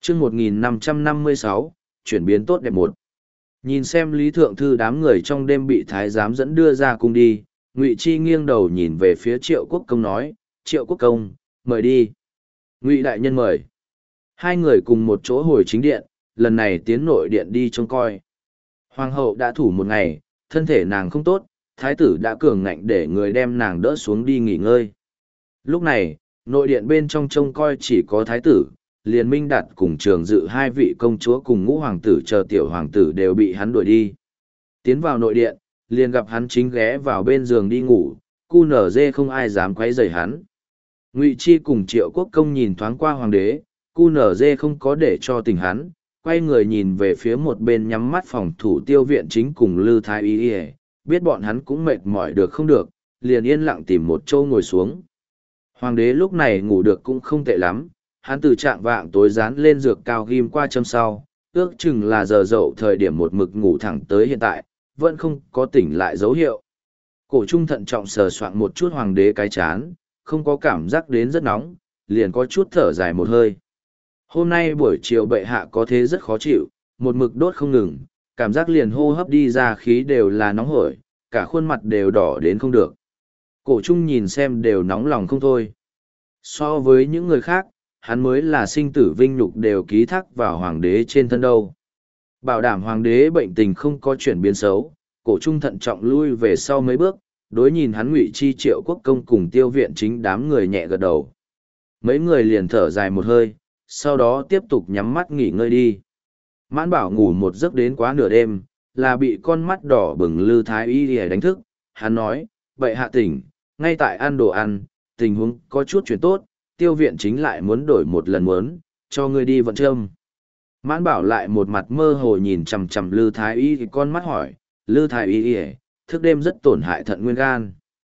chương 1556, chuyển biến tốt đẹp một. Nhìn xem Lý Thượng Thư đám người trong đêm bị thái giám dẫn đưa ra cung đi, Ngụy Chi nghiêng đầu nhìn về phía Triệu Quốc Công nói, Triệu Quốc Công, mời đi. Ngụy Đại Nhân mời. Hai người cùng một chỗ hồi chính điện, lần này tiến nội điện đi trông coi. Hoàng hậu đã thủ một ngày, thân thể nàng không tốt, thái tử đã cường ngạnh để người đem nàng đỡ xuống đi nghỉ ngơi. Lúc này, nội điện bên trong trông coi chỉ có thái tử, liền Minh Đạt cùng Trường Dự hai vị công chúa cùng ngũ hoàng tử chờ tiểu hoàng tử đều bị hắn đuổi đi. Tiến vào nội điện, liền gặp hắn chính ghé vào bên giường đi ngủ, cu nở dê không ai dám quấy rầy hắn. Ngụy Chi cùng Triệu Quốc Công nhìn thoáng qua hoàng đế, cu nở dê không có để cho tình hắn, quay người nhìn về phía một bên nhắm mắt phòng thủ Tiêu Viện Chính cùng Lư Thái Y, biết bọn hắn cũng mệt mỏi được không được, liền yên lặng tìm một chỗ ngồi xuống. Hoàng đế lúc này ngủ được cũng không tệ lắm, hắn từ trạng vạng tối dán lên dược cao ghim qua châm sau, ước chừng là giờ dậu thời điểm một mực ngủ thẳng tới hiện tại, vẫn không có tỉnh lại dấu hiệu. Cổ trung thận trọng sờ soạng một chút hoàng đế cái chán, không có cảm giác đến rất nóng, liền có chút thở dài một hơi. Hôm nay buổi chiều bệ hạ có thế rất khó chịu, một mực đốt không ngừng, cảm giác liền hô hấp đi ra khí đều là nóng hổi, cả khuôn mặt đều đỏ đến không được. Cổ trung nhìn xem đều nóng lòng không thôi. So với những người khác, hắn mới là sinh tử vinh nhục đều ký thác vào hoàng đế trên thân đâu. Bảo đảm hoàng đế bệnh tình không có chuyển biến xấu, cổ trung thận trọng lui về sau mấy bước, đối nhìn hắn Ngụy Chi Triệu Quốc Công cùng Tiêu Viện Chính đám người nhẹ gật đầu. Mấy người liền thở dài một hơi, sau đó tiếp tục nhắm mắt nghỉ ngơi đi. Mãn Bảo ngủ một giấc đến quá nửa đêm, là bị con mắt đỏ bừng Lư Thái Y đánh thức, hắn nói, bệ hạ tỉnh, ngay tại ăn đồ ăn, tình huống có chút chuyển tốt, Tiêu Viện Chính lại muốn đổi một lần muốn, cho ngươi đi vận châm. Mãn Bảo lại một mặt mơ hồ nhìn chằm chằm Lư Thái Y thì con mắt hỏi, Lư Thái Y thức đêm rất tổn hại thận nguyên gan.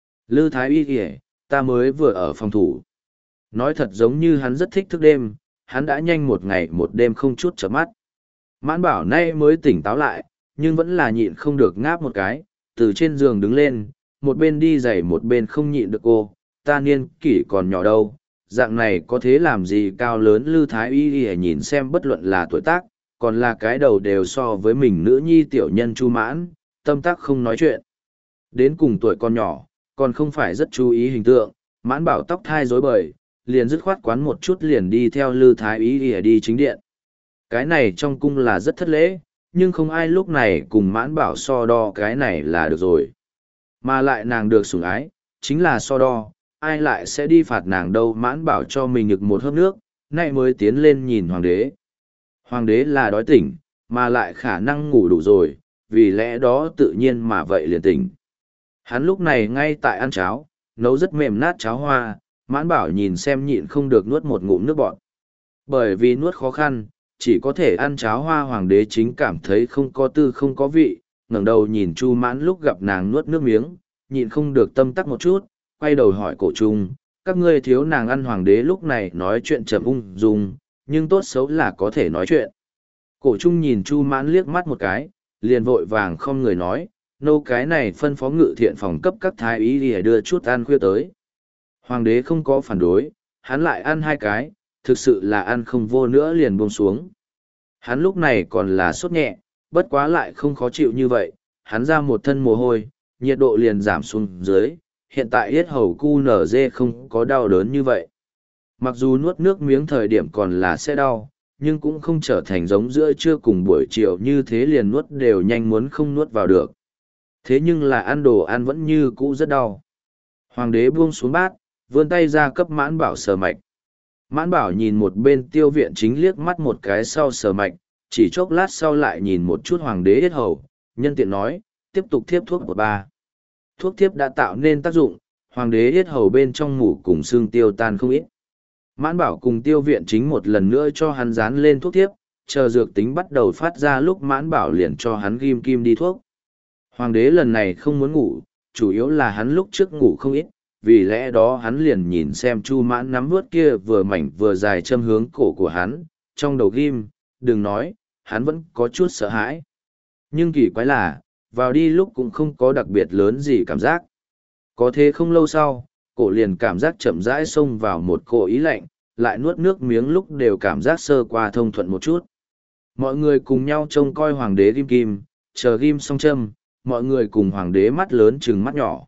Lư Thái Y ta mới vừa ở phòng thủ. Nói thật giống như hắn rất thích thức đêm, hắn đã nhanh một ngày một đêm không chút chợp mắt. Mãn Bảo nay mới tỉnh táo lại, nhưng vẫn là nhịn không được ngáp một cái, từ trên giường đứng lên, một bên đi giày một bên không nhịn được cô, ta niên kỷ còn nhỏ đâu, dạng này có thế làm gì cao lớn. Lư Thái Y nhìn xem bất luận là tuổi tác, còn là cái đầu đều so với mình nữ nhi tiểu nhân Chu Mãn, tâm tác không nói chuyện. Đến cùng tuổi con nhỏ, còn không phải rất chú ý hình tượng, Mãn Bảo tóc thai rối bời, liền dứt khoát quán một chút liền đi theo Lư Thái Y đi chính điện. Cái này trong cung là rất thất lễ, nhưng không ai lúc này cùng Mãn Bảo so đo cái này là được rồi. Mà lại nàng được sủng ái, chính là so đo, ai lại sẽ đi phạt nàng đâu. Mãn Bảo cho mình nhực một hớp nước, nay mới tiến lên nhìn hoàng đế. Hoàng đế là đói tỉnh, mà lại khả năng ngủ đủ rồi, vì lẽ đó tự nhiên mà vậy liền tỉnh. Hắn lúc này ngay tại ăn cháo, nấu rất mềm nát cháo hoa, Mãn Bảo nhìn xem nhịn không được nuốt một ngụm nước bọt. Bởi vì nuốt khó khăn, chỉ có thể ăn cháo hoa. Hoàng đế chính cảm thấy không có tư không có vị, ngẩng đầu nhìn Chu Mãn lúc gặp nàng nuốt nước miếng, nhịn không được tâm tắc một chút, quay đầu hỏi cổ trung, các ngươi thiếu nàng ăn. Hoàng đế lúc này nói chuyện chậm ung dung, nhưng tốt xấu là có thể nói chuyện. Cổ trung nhìn Chu Mãn liếc mắt một cái, liền vội vàng không người nói, nô cái này phân phó ngự thiện phòng cấp các thái y để đưa chút ăn khuya tới. Hoàng đế không có phản đối, hắn lại ăn hai cái, thực sự là ăn không vô nữa liền buông xuống. Hắn lúc này còn là sốt nhẹ, bất quá lại không khó chịu như vậy, hắn ra một thân mồ hôi, nhiệt độ liền giảm xuống dưới, hiện tại yết hầu cu nở dê không có đau đớn như vậy. Mặc dù nuốt nước miếng thời điểm còn là sẽ đau, nhưng cũng không trở thành giống giữa trưa cùng buổi chiều như thế liền nuốt đều nhanh muốn không nuốt vào được. Thế nhưng là ăn đồ ăn vẫn như cũ rất đau. Hoàng đế buông xuống bát, vươn tay ra cấp Mãn Bảo sờ mạch. Mãn Bảo nhìn một bên Tiêu Viện Chính liếc mắt một cái sau sờ mạch, chỉ chốc lát sau lại nhìn một chút hoàng đế yết hầu, nhân tiện nói, tiếp tục thiếp thuốc một ba. Thuốc thiếp đã tạo nên tác dụng, hoàng đế yết hầu bên trong mủ cùng xương tiêu tan không ít. Mãn Bảo cùng Tiêu Viện Chính một lần nữa cho hắn dán lên thuốc thiếp, chờ dược tính bắt đầu phát ra lúc Mãn Bảo liền cho hắn ghim kim đi thuốc. Hoàng đế lần này không muốn ngủ, chủ yếu là hắn lúc trước ngủ không ít, vì lẽ đó hắn liền nhìn xem Chu Mãn nắm vớt kia vừa mảnh vừa dài châm hướng cổ của hắn, trong đầu ghim, đừng nói, hắn vẫn có chút sợ hãi. Nhưng kỳ quái là, vào đi lúc cũng không có đặc biệt lớn gì cảm giác. Có thế không lâu sau, cổ liền cảm giác chậm rãi xông vào một cỗ ý lạnh, lại nuốt nước miếng lúc đều cảm giác sơ qua thông thuận một chút. Mọi người cùng nhau trông coi hoàng đế ghim kim, chờ ghim xong châm, mọi người cùng hoàng đế mắt lớn chừng mắt nhỏ.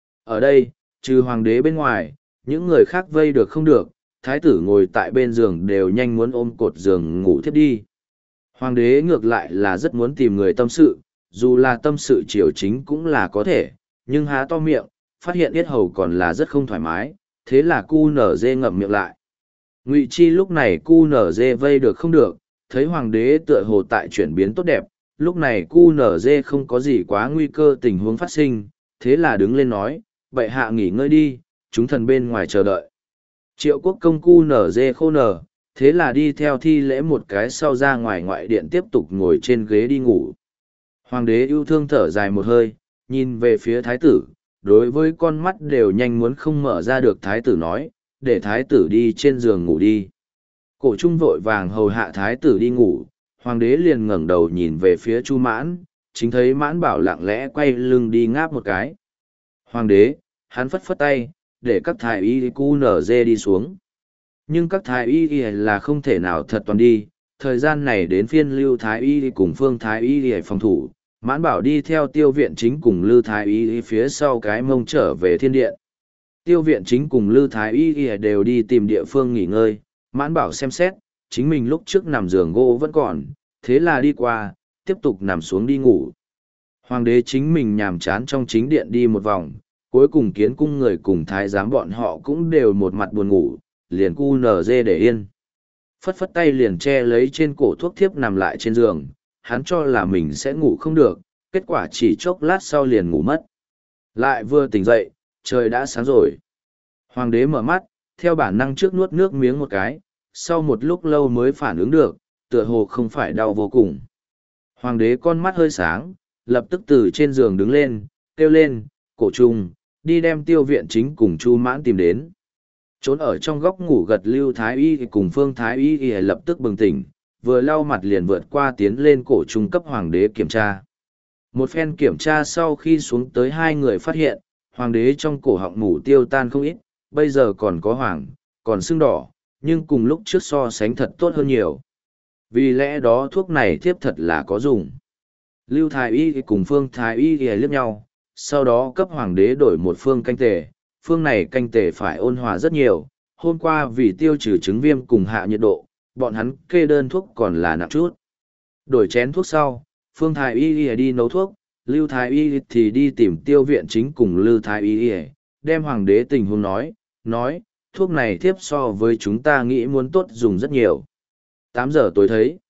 Ở đây, trừ hoàng đế bên ngoài, những người khác vây được không được, thái tử ngồi tại bên giường đều nhanh muốn ôm cột giường ngủ thiếp đi. Hoàng đế ngược lại là rất muốn tìm người tâm sự, dù là tâm sự triều chính cũng là có thể, nhưng há to miệng, phát hiện yết hầu còn là rất không thoải mái, thế là cu nở dê ngậm miệng lại. Ngụy Chi lúc này cu nở dê vây được không được, thấy hoàng đế tựa hồ tại chuyển biến tốt đẹp, lúc này cu nở dê không có gì quá nguy cơ tình huống phát sinh, thế là đứng lên nói, bệ hạ nghỉ ngơi đi, chúng thần bên ngoài chờ đợi. Triệu quốc công cu nở dê khô nở, thế là đi theo thi lễ một cái sau ra ngoài ngoại điện tiếp tục ngồi trên ghế đi ngủ. Hoàng đế yêu thương thở dài một hơi, nhìn về phía thái tử, đối với con mắt đều nhanh muốn không mở ra được thái tử nói, để thái tử đi trên giường ngủ đi. Cổ trung vội vàng hầu hạ thái tử đi ngủ, hoàng đế liền ngẩng đầu nhìn về phía Chu Mãn, chính thấy Mãn Bảo lặng lẽ quay lưng đi ngáp một cái. Hoàng đế, hắn phất phất tay, để các thái y cu nở dê đi xuống. Nhưng các thái y là không thể nào thật toàn đi, thời gian này đến phiên Lưu thái y cùng Phương thái y phòng thủ, Mãn Bảo đi theo Tiêu Viện Chính cùng Lư thái y phía sau cái mông trở về thiên điện. Tiêu Viện Chính cùng Lư thái y đều đi tìm địa phương nghỉ ngơi, Mãn Bảo xem xét, chính mình lúc trước nằm giường gỗ vẫn còn, thế là đi qua, tiếp tục nằm xuống đi ngủ. Hoàng đế chính mình nhàm chán trong chính điện đi một vòng, cuối cùng kiến cung người cùng thái giám bọn họ cũng đều một mặt buồn ngủ, liền cu nở dê để yên. Phất phất tay liền che lấy trên cổ thuốc thiếp nằm lại trên giường, hắn cho là mình sẽ ngủ không được, kết quả chỉ chốc lát sau liền ngủ mất. Lại vừa tỉnh dậy, trời đã sáng rồi. Hoàng đế mở mắt, theo bản năng trước nuốt nước miếng một cái, sau một lúc lâu mới phản ứng được, tựa hồ không phải đau vô cùng. Hoàng đế con mắt hơi sáng, lập tức từ trên giường đứng lên, kêu lên, Cổ Trung, đi đem Tiêu Viện Chính cùng Chu Mãn tìm đến. Trốn ở trong góc ngủ gật Lưu Thái Y cùng Phương Thái Y lập tức bừng tỉnh, vừa lau mặt liền vượt qua tiến lên Cổ Trung cấp hoàng đế kiểm tra. Một phen kiểm tra sau khi xuống tới hai người phát hiện, hoàng đế trong cổ họng mủ tiêu tan không ít, bây giờ còn có hoàng, còn sưng đỏ, nhưng cùng lúc trước so sánh thật tốt hơn nhiều. Vì lẽ đó thuốc này thiếp thật là có dùng. Lưu Thái Y cùng Phương Thái Y liếc nhau, sau đó cấp hoàng đế đổi một phương canh tề, phương này canh tề phải ôn hòa rất nhiều. Hôm qua vì tiêu trừ chứng viêm cùng hạ nhiệt độ, bọn hắn kê đơn thuốc còn là nặng chút. Đổi chén thuốc sau, Phương Thái Y đi nấu thuốc, Lưu Thái Y thì đi tìm Tiêu Viện Chính cùng Lưu Thái Y, đem hoàng đế tình huống nói, thuốc này thiếp so với chúng ta nghĩ muốn tốt dùng rất nhiều. 8 giờ tối thấy.